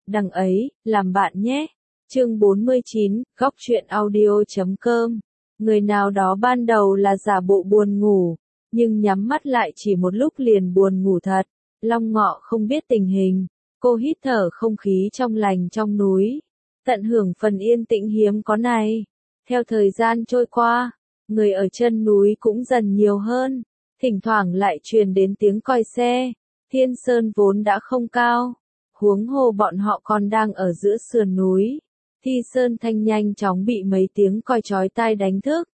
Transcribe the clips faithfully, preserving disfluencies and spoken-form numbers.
đằng ấy, làm bạn nhé. Chương bốn mươi chín, góc truyện audio chấm com. Người nào đó ban đầu là giả bộ buồn ngủ, nhưng nhắm mắt lại chỉ một lúc liền buồn ngủ thật. Long Ngọ không biết tình hình, cô hít thở không khí trong lành trong núi, tận hưởng phần yên tĩnh hiếm có này. Theo thời gian trôi qua, người ở chân núi cũng dần nhiều hơn, thỉnh thoảng lại truyền đến tiếng còi xe. Thiên Sơn vốn đã không cao, huống hồ bọn họ còn đang ở giữa sườn núi. Thi Sơn Thanh nhanh chóng bị mấy tiếng còi chói tai đánh thức.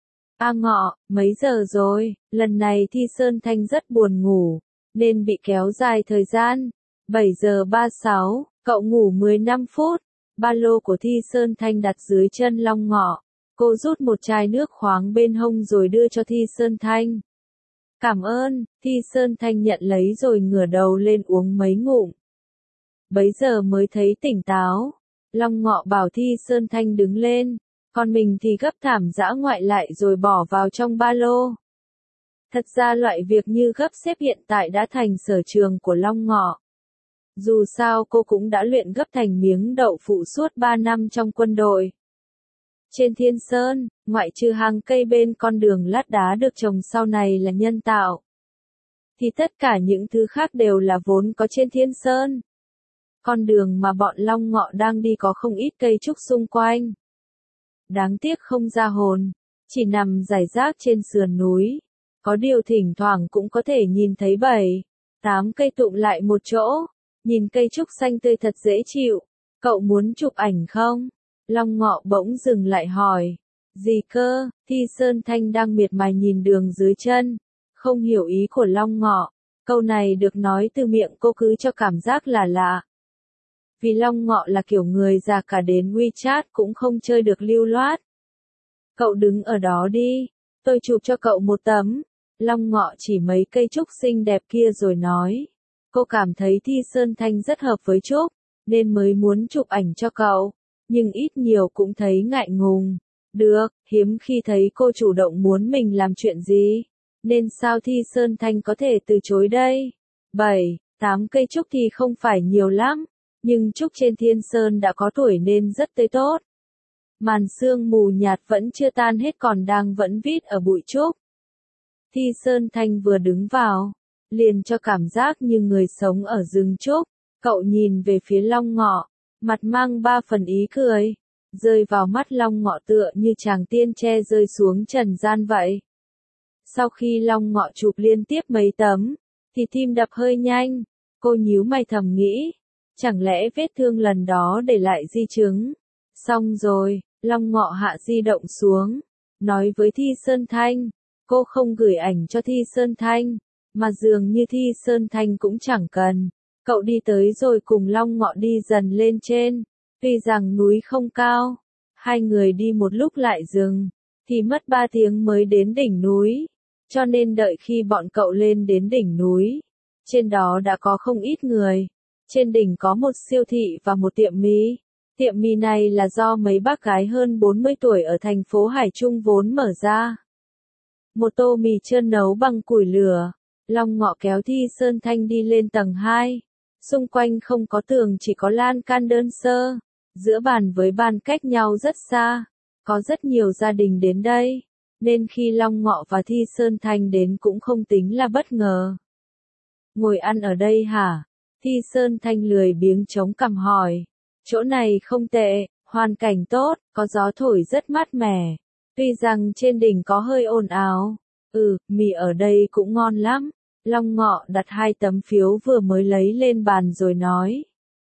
A Ngọ, mấy giờ rồi? Lần này Thi Sơn Thanh rất buồn ngủ, nên bị kéo dài thời gian. bảy giờ ba mươi sáu, cậu ngủ mười lăm phút. Ba lô của Thi Sơn Thanh đặt dưới chân Long Ngọ. Cô rút một chai nước khoáng bên hông rồi đưa cho Thi Sơn Thanh. Cảm ơn, Thi Sơn Thanh nhận lấy rồi ngửa đầu lên uống mấy ngụm. Bấy giờ mới thấy tỉnh táo. Long Ngọ bảo Thi Sơn Thanh đứng lên, còn mình thì gấp thảm dã ngoại lại rồi bỏ vào trong ba lô. Thật ra loại việc như gấp xếp hiện tại đã thành sở trường của Long Ngọ. Dù sao cô cũng đã luyện gấp thành miếng đậu phụ suốt ba năm trong quân đội. Trên Thiên Sơn, ngoại trừ hàng cây bên con đường lát đá được trồng sau này là nhân tạo, thì tất cả những thứ khác đều là vốn có trên Thiên Sơn. Con đường mà bọn Long Ngọ đang đi có không ít cây trúc xung quanh. Đáng tiếc không ra hồn, chỉ nằm rải rác trên sườn núi. Có điều thỉnh thoảng cũng có thể nhìn thấy bảy, tám cây tụm lại một chỗ. Nhìn cây trúc xanh tươi thật dễ chịu. Cậu muốn chụp ảnh không? Long Ngọ bỗng dừng lại hỏi. Gì cơ? Thi Sơn Thanh đang miệt mài nhìn đường dưới chân, không hiểu ý của Long Ngọ. Câu này được nói từ miệng cô cứ cho cảm giác là lạ. Vì Long Ngọ là kiểu người già cả đến WeChat cũng không chơi được lưu loát. Cậu đứng ở đó đi, tôi chụp cho cậu một tấm. Long Ngọ chỉ mấy cây trúc xinh đẹp kia rồi nói. Cô cảm thấy Thi Sơn Thanh rất hợp với trúc, nên mới muốn chụp ảnh cho cậu, nhưng ít nhiều cũng thấy ngại ngùng. Được, hiếm khi thấy cô chủ động muốn mình làm chuyện gì, nên sao Thi Sơn Thanh có thể từ chối đây? bảy, tám cây trúc thì không phải nhiều lắm, nhưng trúc trên Thiên Sơn đã có tuổi nên rất tươi tốt. Màn sương mù nhạt vẫn chưa tan hết còn đang vẫn vít ở bụi trúc. Thi Sơn Thanh vừa đứng vào, liền cho cảm giác như người sống ở rừng trúc. Cậu nhìn về phía Long Ngọ, mặt mang ba phần ý cười, rơi vào mắt Long Ngọ tựa như chàng tiên tre rơi xuống trần gian vậy. Sau khi Long Ngọ chụp liên tiếp mấy tấm, thì tim đập hơi nhanh, cô nhíu mày thầm nghĩ, chẳng lẽ vết thương lần đó để lại di chứng. Xong rồi, Long Ngọ hạ di động xuống, nói với Thi Sơn Thanh, cô không gửi ảnh cho Thi Sơn Thanh, mà dường như Thi Sơn Thanh cũng chẳng cần. Cậu đi tới rồi cùng Long Ngọ đi dần lên trên, tuy rằng núi không cao, hai người đi một lúc lại dừng, thì mất ba tiếng mới đến đỉnh núi, cho nên đợi khi bọn cậu lên đến đỉnh núi, trên đó đã có không ít người. Trên đỉnh có một siêu thị và một tiệm mì. Tiệm mì này là do mấy bác gái hơn bốn mươi tuổi ở thành phố Hải Trung vốn mở ra. Một tô mì trơn nấu bằng củi lửa. Long Ngọ kéo Thi Sơn Thanh đi lên tầng hai. Xung quanh không có tường chỉ có lan can đơn sơ. Giữa bàn với bàn cách nhau rất xa. Có rất nhiều gia đình đến đây, nên khi Long Ngọ và Thi Sơn Thanh đến cũng không tính là bất ngờ. Ngồi ăn ở đây hả? Thi Sơn Thanh lười biếng chống cằm hỏi. Chỗ này không tệ, hoàn cảnh tốt, có gió thổi rất mát mẻ. Tuy rằng trên đỉnh có hơi ồn ào. Ừ, mì ở đây cũng ngon lắm. Long Ngọ đặt hai tấm phiếu vừa mới lấy lên bàn rồi nói.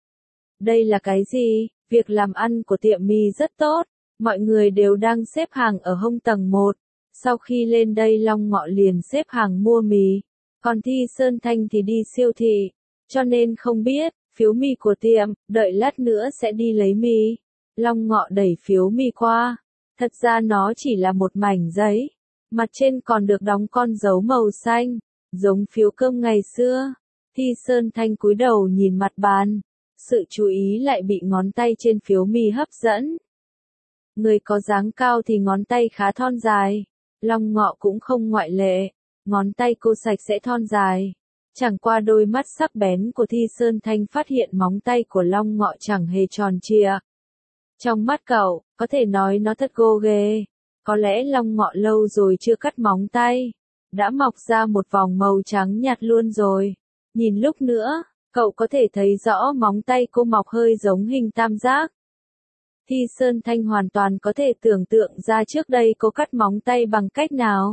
Đây là cái gì? Việc làm ăn của tiệm mì rất tốt. Mọi người đều đang xếp hàng ở hông tầng một. Sau khi lên đây Long Ngọ liền xếp hàng mua mì. Còn Thi Sơn Thanh thì đi siêu thị. Cho nên không biết, phiếu mì của tiệm, đợi lát nữa sẽ đi lấy mì. Long Ngọ đẩy phiếu mì qua. Thật ra nó chỉ là một mảnh giấy. Mặt trên còn được đóng con dấu màu xanh, giống phiếu cơm ngày xưa. Thi Sơn Thanh cúi đầu nhìn mặt bàn. Sự chú ý lại bị ngón tay trên phiếu mì hấp dẫn. Người có dáng cao thì ngón tay khá thon dài. Long Ngọ cũng không ngoại lệ. Ngón tay cô sạch sẽ thon dài. Chẳng qua đôi mắt sắc bén của Thi Sơn Thanh phát hiện móng tay của Long Ngọ chẳng hề tròn trịa. Trong mắt cậu, có thể nói nó thật gô ghê. Có lẽ Long Ngọ lâu rồi chưa cắt móng tay. Đã mọc ra một vòng màu trắng nhạt luôn rồi. Nhìn lúc nữa, cậu có thể thấy rõ móng tay cô mọc hơi giống hình tam giác. Thi Sơn Thanh hoàn toàn có thể tưởng tượng ra trước đây cô cắt móng tay bằng cách nào.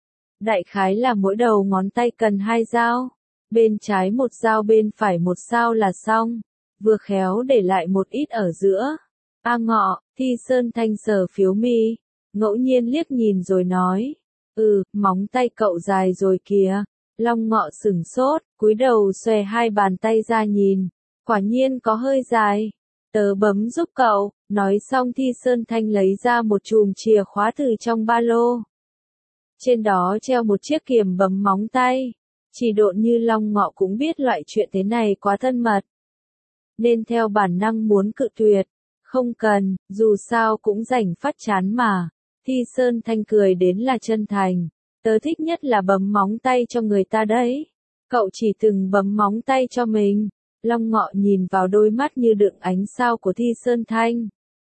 Đại khái là mỗi đầu ngón tay cần hai dao. Bên trái một dao bên phải một dao là xong. Vừa khéo để lại một ít ở giữa. A Ngọ, Thi Sơn Thanh sờ phiếu mi. Ngẫu nhiên liếc nhìn rồi nói. Ừ, móng tay cậu dài rồi kìa. Long Ngọ sửng sốt, cúi đầu xòe hai bàn tay ra nhìn. Quả nhiên có hơi dài. Tớ bấm giúp cậu. Nói xong Thi Sơn Thanh lấy ra một chùm chìa khóa từ trong ba lô. Trên đó treo một chiếc kiềm bấm móng tay. Chỉ độn như Long Ngọ cũng biết loại chuyện thế này quá thân mật. Nên theo bản năng muốn cự tuyệt. Không cần, dù sao cũng rảnh phát chán mà. Thi Sơn Thanh cười đến là chân thành. Tớ thích nhất là bấm móng tay cho người ta đấy. Cậu chỉ từng bấm móng tay cho mình. Long Ngọ nhìn vào đôi mắt như đựng ánh sao của Thi Sơn Thanh.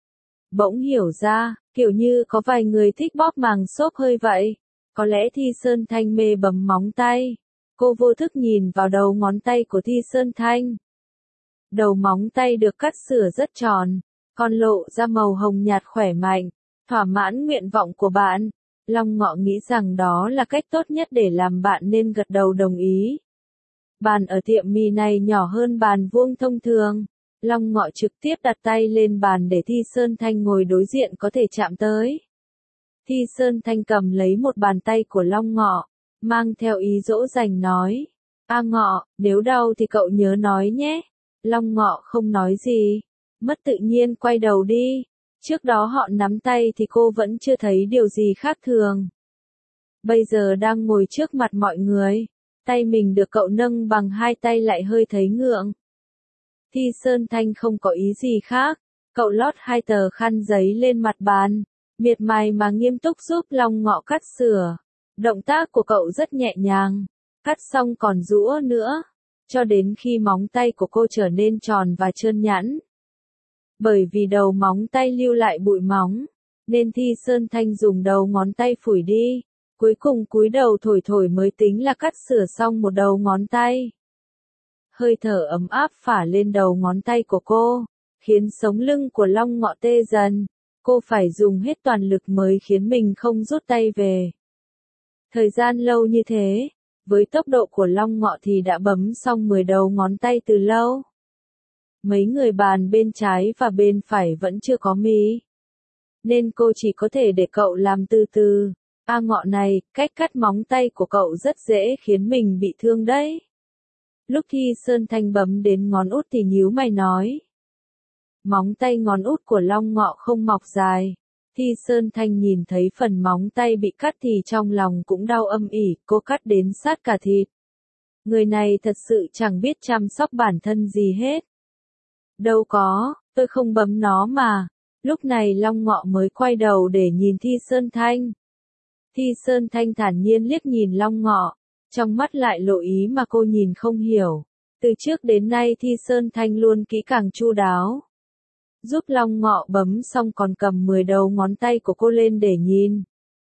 Bỗng hiểu ra, kiểu như có vài người thích bóp màng xốp hơi vậy. Có lẽ Thi Sơn Thanh mê bấm móng tay. Cô vô thức nhìn vào đầu ngón tay của Thi Sơn Thanh. Đầu móng tay được cắt sửa rất tròn, còn lộ ra màu hồng nhạt khỏe mạnh, thỏa mãn nguyện vọng của bạn. Long Ngọ nghĩ rằng đó là cách tốt nhất để làm bạn nên gật đầu đồng ý. Bàn ở tiệm mì này nhỏ hơn bàn vuông thông thường. Long Ngọ trực tiếp đặt tay lên bàn để Thi Sơn Thanh ngồi đối diện có thể chạm tới. Thi Sơn Thanh cầm lấy một bàn tay của Long Ngọ, mang theo ý dỗ dành nói. A Ngọ, nếu đau thì cậu nhớ nói nhé. Long Ngọ không nói gì, mất tự nhiên quay đầu đi. Trước đó họ nắm tay thì cô vẫn chưa thấy điều gì khác thường. Bây giờ đang ngồi trước mặt mọi người, tay mình được cậu nâng bằng hai tay lại hơi thấy ngượng. Thi Sơn Thanh không có ý gì khác, cậu lót hai tờ khăn giấy lên mặt bàn, miệt mài mà nghiêm túc giúp Long Ngọ cắt sửa. Động tác của cậu rất nhẹ nhàng, cắt xong còn rũa nữa, cho đến khi móng tay của cô trở nên tròn và trơn nhẵn. Bởi vì đầu móng tay lưu lại bụi móng, nên Thi Sơn Thanh dùng đầu ngón tay phủi đi, cuối cùng cúi đầu thổi thổi mới tính là cắt sửa xong một đầu ngón tay. Hơi thở ấm áp phả lên đầu ngón tay của cô, khiến sống lưng của Long Ngọ tê dần. Cô phải dùng hết toàn lực mới khiến mình không rút tay về. Thời gian lâu như thế, với tốc độ của Long Ngọ thì đã bấm xong mười đầu ngón tay từ lâu. Mấy người bàn bên trái và bên phải vẫn chưa có mí, nên cô chỉ có thể để cậu làm từ từ. A Ngọ này, cách cắt móng tay của cậu rất dễ khiến mình bị thương đấy. Lúc Thi Sơn Thanh bấm đến ngón út thì nhíu mày nói. Móng tay ngón út của Long Ngọ không mọc dài. Thi Sơn Thanh nhìn thấy phần móng tay bị cắt thì trong lòng cũng đau âm ỉ, cô cắt đến sát cả thịt. Người này thật sự chẳng biết chăm sóc bản thân gì hết. Đâu có, tôi không bấm nó mà. Lúc này Long Ngọ mới quay đầu để nhìn Thi Sơn Thanh. Thi Sơn Thanh thản nhiên liếc nhìn Long Ngọ, trong mắt lại lộ ý mà cô nhìn không hiểu. Từ trước đến nay Thi Sơn Thanh luôn kỹ càng chu đáo. Giúp Long Ngọ bấm xong còn cầm mười đầu ngón tay của cô lên để nhìn.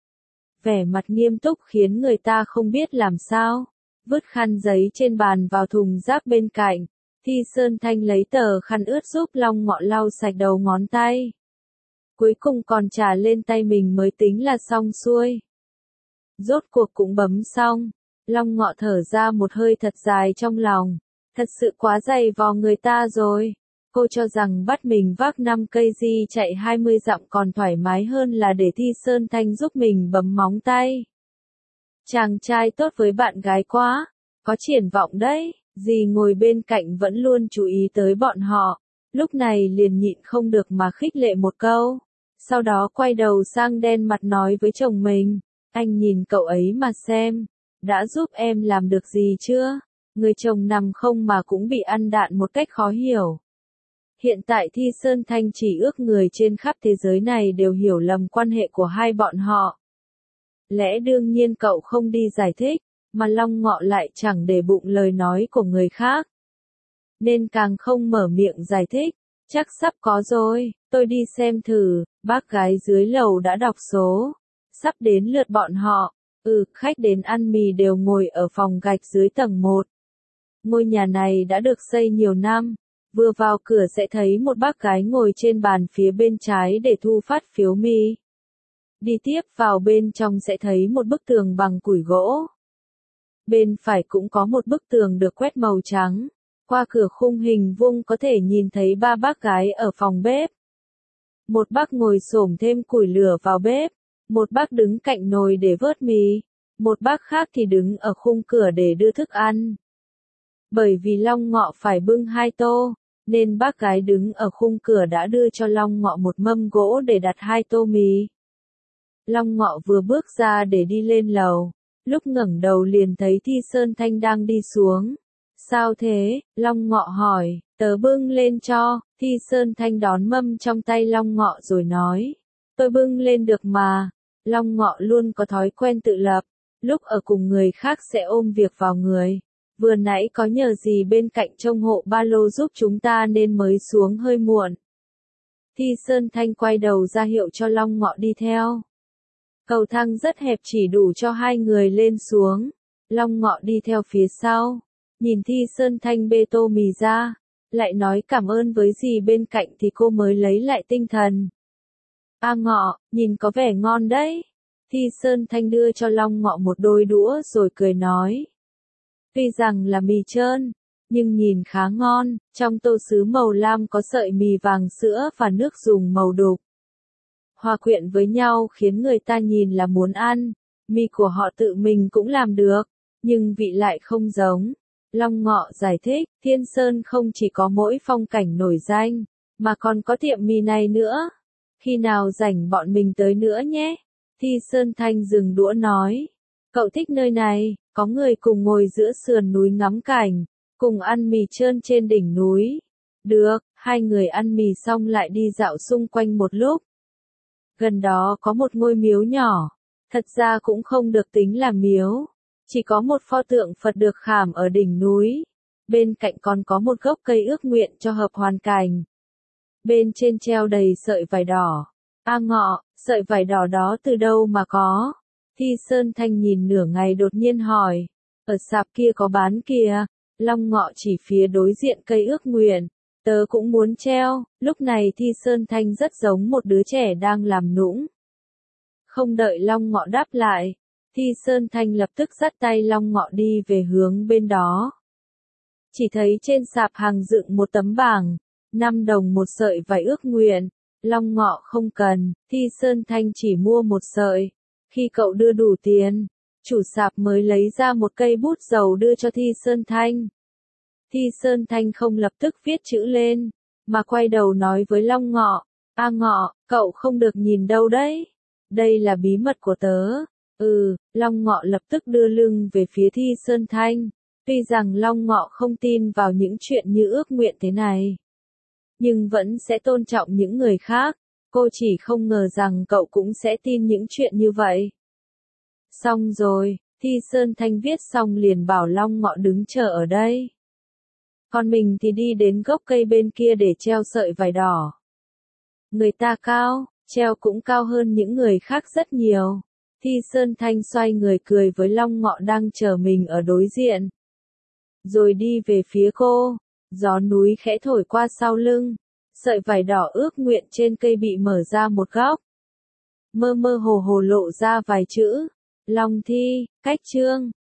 Vẻ mặt nghiêm túc khiến người ta không biết làm sao. Vứt khăn giấy trên bàn vào thùng rác bên cạnh. Thi Sơn Thanh lấy tờ khăn ướt giúp Long Ngọ lau sạch đầu ngón tay. Cuối cùng còn trà lên tay mình mới tính là xong xuôi. Rốt cuộc cũng bấm xong. Long Ngọ thở ra một hơi thật dài trong lòng. Thật sự quá dày vò người ta rồi. Cô cho rằng bắt mình vác năm cây di chạy hai mươi dặm còn thoải mái hơn là để Thi Sơn Thanh giúp mình bấm móng tay. Chàng trai tốt với bạn gái quá, có triển vọng đấy. Dì ngồi bên cạnh vẫn luôn chú ý tới bọn họ, lúc này liền nhịn không được mà khích lệ một câu. Sau đó quay đầu sang đen mặt nói với chồng mình, anh nhìn cậu ấy mà xem, đã giúp em làm được gì chưa? Người chồng nằm không mà cũng bị ăn đạn một cách khó hiểu. Hiện tại Thi Sơn Thanh chỉ ước người trên khắp thế giới này đều hiểu lầm quan hệ của hai bọn họ. Lẽ đương nhiên cậu không đi giải thích, mà Long Ngọ lại chẳng để bụng lời nói của người khác. Nên càng không mở miệng giải thích, chắc sắp có rồi, tôi đi xem thử, bác gái dưới lầu đã đọc số. Sắp đến lượt bọn họ, ừ, khách đến ăn mì đều ngồi ở phòng gạch dưới tầng một. Ngôi nhà này đã được xây nhiều năm, vừa vào cửa sẽ thấy một bác gái ngồi trên bàn phía bên trái để thu phát phiếu mì. Đi tiếp vào bên trong sẽ thấy một bức tường bằng củi gỗ. Bên phải cũng có một bức tường được quét màu trắng. Qua cửa khung hình vuông có thể nhìn thấy ba bác gái ở phòng bếp. Một bác ngồi xổm thêm củi lửa vào bếp, một bác đứng cạnh nồi để vớt mì, một bác khác thì đứng ở khung cửa để đưa thức ăn. Bởi vì Long Ngọ phải bưng hai tô, nên bác gái đứng ở khung cửa đã đưa cho Long Ngọ một mâm gỗ để đặt hai tô mì. Long Ngọ vừa bước ra để đi lên lầu, lúc ngẩng đầu liền thấy Thi Sơn Thanh đang đi xuống. Sao thế? Long Ngọ hỏi, tớ bưng lên cho. Thi Sơn Thanh đón mâm trong tay Long Ngọ rồi nói, tôi bưng lên được mà. Long Ngọ luôn có thói quen tự lập, lúc ở cùng người khác sẽ ôm việc vào người. Vừa nãy có nhờ gì bên cạnh trông hộ ba lô giúp chúng ta nên mới xuống hơi muộn. Thi Sơn Thanh quay đầu ra hiệu cho Long Ngọ đi theo. Cầu thang rất hẹp chỉ đủ cho hai người lên xuống. Long Ngọ đi theo phía sau. Nhìn Thi Sơn Thanh bê tô mì ra, lại nói cảm ơn với dì bên cạnh thì cô mới lấy lại tinh thần. A Ngọ, nhìn có vẻ ngon đấy. Thi Sơn Thanh đưa cho Long Ngọ một đôi đũa rồi cười nói. Tuy rằng là mì trơn, nhưng nhìn khá ngon, trong tô sứ màu lam có sợi mì vàng sữa và nước dùng màu đục. Hòa quyện với nhau khiến người ta nhìn là muốn ăn, mì của họ tự mình cũng làm được, nhưng vị lại không giống. Long Ngọ giải thích, Thiên Sơn không chỉ có mỗi phong cảnh nổi danh, mà còn có tiệm mì này nữa. Khi nào rảnh bọn mình tới nữa nhé. Thi Sơn Thanh dừng đũa nói, cậu thích nơi này, có người cùng ngồi giữa sườn núi ngắm cảnh, cùng ăn mì trơn trên đỉnh núi. Được, hai người ăn mì xong lại đi dạo xung quanh một lúc. Gần đó có một ngôi miếu nhỏ, thật ra cũng không được tính là miếu. Chỉ có một pho tượng Phật được khảm ở đỉnh núi. Bên cạnh còn có một gốc cây ước nguyện cho hợp hoàn cảnh. Bên trên treo đầy sợi vải đỏ. A Ngọ, sợi vải đỏ đó từ đâu mà có? Thi Sơn Thanh nhìn nửa ngày đột nhiên hỏi. Ở sạp kia có bán kìa. Long Ngọ chỉ phía đối diện cây ước nguyện. Tớ cũng muốn treo. Lúc này Thi Sơn Thanh rất giống một đứa trẻ đang làm nũng. Không đợi Long Ngọ đáp lại. Thi Sơn Thanh lập tức dắt tay Long Ngọ đi về hướng bên đó. Chỉ thấy trên sạp hàng dựng một tấm bảng, năm đồng một sợi vải ước nguyện. Long Ngọ không cần, Thi Sơn Thanh chỉ mua một sợi. Khi cậu đưa đủ tiền, chủ sạp mới lấy ra một cây bút dầu đưa cho Thi Sơn Thanh. Thi Sơn Thanh không lập tức viết chữ lên, mà quay đầu nói với Long Ngọ, A Ngọ, cậu không được nhìn đâu đấy. Đây là bí mật của tớ. Ừ, Long Ngọ lập tức đưa lưng về phía Thi Sơn Thanh. Tuy rằng Long Ngọ không tin vào những chuyện như ước nguyện thế này, nhưng vẫn sẽ tôn trọng những người khác. Cô chỉ không ngờ rằng cậu cũng sẽ tin những chuyện như vậy. Xong rồi, Thi Sơn Thanh viết xong liền bảo Long Ngọ đứng chờ ở đây. Còn mình thì đi đến gốc cây bên kia để treo sợi vải đỏ. Người ta cao, treo cũng cao hơn những người khác rất nhiều. Thi Sơn Thanh xoay người cười với Long Ngọ đang chờ mình ở đối diện. Rồi đi về phía cô, gió núi khẽ thổi qua sau lưng, sợi vải đỏ ước nguyện trên cây bị mở ra một góc. Mơ mơ hồ hồ lộ ra vài chữ, Long Thi, cách chương.